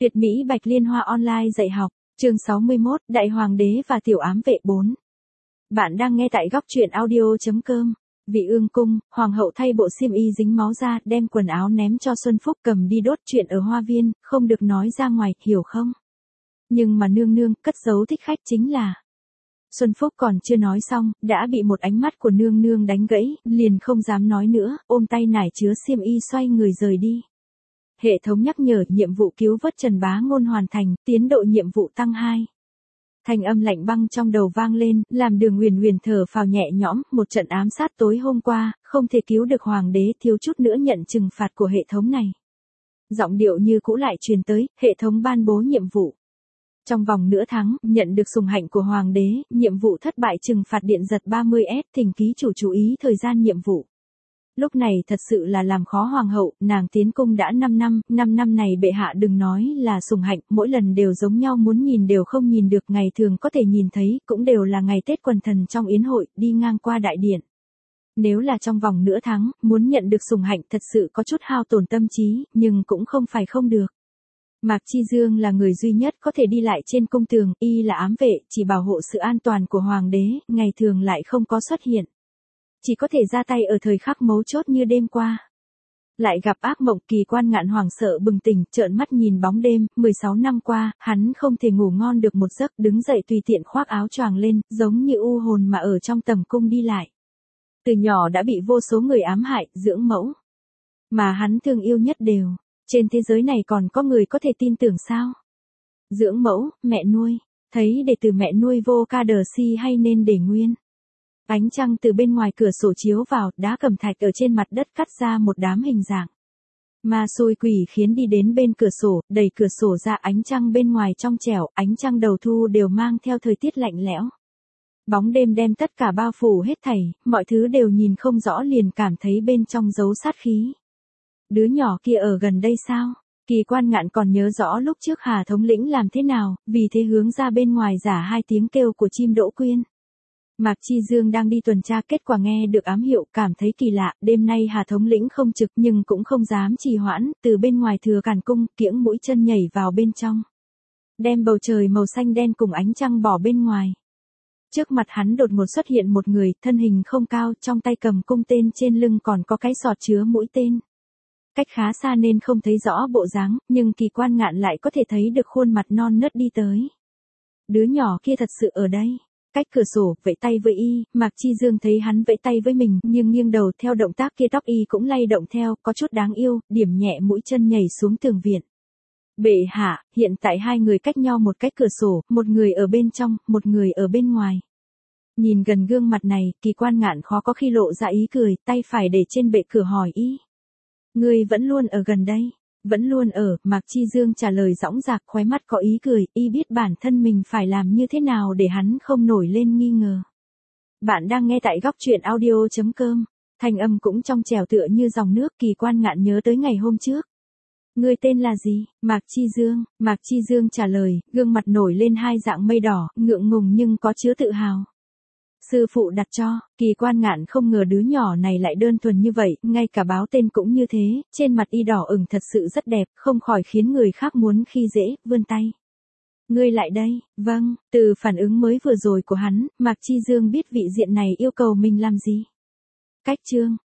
Tuyệt mỹ Bạch Liên Hoa online dạy học, chương 61, Đại Hoàng đế và Tiểu ám vệ 4. Bạn đang nghe tại góc truyện audio.com. Vị ương cung, hoàng hậu thay bộ xiêm y dính máu ra, đem quần áo ném cho Xuân Phúc cầm đi đốt. Chuyện ở hoa viên, không được nói ra ngoài, hiểu không? Nhưng mà nương nương, cất giấu thích khách chính là... Xuân Phúc còn chưa nói xong, đã bị một ánh mắt của nương nương đánh gãy, liền không dám nói nữa, ôm tay nải chứa xiêm y xoay người rời đi. Hệ thống nhắc nhở nhiệm vụ cứu vớt Trần Bá Ngôn hoàn thành, tiến độ nhiệm vụ tăng 2. Thanh âm lạnh băng trong đầu vang lên, làm Đường Uyển Uyển thở phào nhẹ nhõm, một trận ám sát tối hôm qua, không thể cứu được hoàng đế, thiếu chút nữa nhận trừng phạt của hệ thống này. Giọng điệu như cũ lại truyền tới, hệ thống ban bố nhiệm vụ. Trong vòng nửa tháng, nhận được sủng hạnh của hoàng đế, nhiệm vụ thất bại trừng phạt điện giật 30S, thỉnh ký chủ chú ý thời gian nhiệm vụ. Lúc này thật sự là làm khó hoàng hậu, nàng tiến cung đã 5 năm, 5 năm này bệ hạ đừng nói là sủng hạnh, mỗi lần đều giống nhau, muốn nhìn đều không nhìn được, ngày thường có thể nhìn thấy, cũng đều là ngày Tết quần thần trong yến hội, đi ngang qua đại điện. Nếu là trong vòng nửa tháng, muốn nhận được sủng hạnh thật sự có chút hao tổn tâm trí, nhưng cũng không phải không được. Mạc Chi Dương là người duy nhất có thể đi lại trên cung tường, y là ám vệ, chỉ bảo hộ sự an toàn của hoàng đế, ngày thường lại không có xuất hiện. Chỉ có thể ra tay ở thời khắc mấu chốt như đêm qua. Lại gặp ác mộng, Kỳ Quan Ngạn hoảng sợ bừng tỉnh, trợn mắt nhìn bóng đêm, 16 năm qua, hắn không thể ngủ ngon được một giấc, đứng dậy tùy tiện khoác áo choàng lên, giống như u hồn mà ở trong tầm cung đi lại. Từ nhỏ đã bị vô số người ám hại, dưỡng mẫu. Mà hắn thương yêu nhất đều. Trên thế giới này còn có người có thể tin tưởng sao? Dưỡng mẫu, mẹ nuôi, thấy để từ mẹ nuôi vô ca đờ si hay nên để nguyên. Ánh trăng từ bên ngoài cửa sổ chiếu vào, đá cẩm thạch ở trên mặt đất cắt ra một đám hình dạng. Ma xui quỷ khiến đi đến bên cửa sổ, đẩy cửa sổ ra, ánh trăng bên ngoài trong trẻo, ánh trăng đầu thu đều mang theo thời tiết lạnh lẽo. Bóng đêm đem tất cả bao phủ hết thảy, mọi thứ đều nhìn không rõ, liền cảm thấy bên trong giấu sát khí. Đứa nhỏ kia ở gần đây sao? Kỳ Quan Ngạn còn nhớ rõ lúc trước Hà thống lĩnh làm thế nào, vì thế hướng ra bên ngoài giả 2 tiếng kêu của chim đỗ quyên. Mạc Chi Dương đang đi tuần tra, kết quả nghe được ám hiệu, cảm thấy kỳ lạ, đêm nay Hà thống lĩnh không trực nhưng cũng không dám trì hoãn, từ bên ngoài thừa càn cung, kiễng mũi chân nhảy vào bên trong. Đem bầu trời màu xanh đen cùng ánh trăng bỏ bên ngoài. Trước mặt hắn đột ngột xuất hiện một người, thân hình không cao, trong tay cầm cung tên, trên lưng còn có cái sọt chứa mũi tên. Cách khá xa nên không thấy rõ bộ dáng, nhưng Kỳ Quan Ngạn lại có thể thấy được khuôn mặt non nớt đi tới. Đứa nhỏ kia thật sự ở đây. Cách cửa sổ, vẫy tay với y, Mạc Chi Dương thấy hắn vẫy tay với mình, nhưng nghiêng đầu theo động tác kia, tóc y cũng lay động theo, có chút đáng yêu, điểm nhẹ mũi chân nhảy xuống tường viện. Bệ hạ, hiện tại 2 người cách nhau một cách cửa sổ, một người ở bên trong, một người ở bên ngoài. Nhìn gần gương mặt này, Kỳ Quan Ngạn khó có khi lộ ra ý cười, tay phải để trên bệ cửa hỏi y. Ngươi vẫn luôn ở gần đây, vẫn luôn ở, Mạc Chi Dương trả lời dõng dạc, khóe mắt có ý cười, y biết bản thân mình phải làm như thế nào để hắn không nổi lên nghi ngờ. Bạn đang nghe tại góc truyện audio.com, thanh âm cũng trong trẻo tựa như dòng nước. Kỳ Quan Ngạn nhớ tới ngày hôm trước. Ngươi tên là gì? Mạc Chi Dương trả lời, gương mặt nổi lên 2 dạng mây đỏ, ngượng ngùng nhưng có chứa tự hào. Sư phụ đặt cho. Kỳ Quan Ngạn không ngờ đứa nhỏ này lại đơn thuần như vậy, ngay cả báo tên cũng như thế, trên mặt y đỏ ửng thật sự rất đẹp, không khỏi khiến người khác muốn khi dễ, vươn tay. Ngươi lại đây, vâng, từ phản ứng mới vừa rồi của hắn, Mạc Chi Dương biết vị diện này yêu cầu mình làm gì. Cách chương,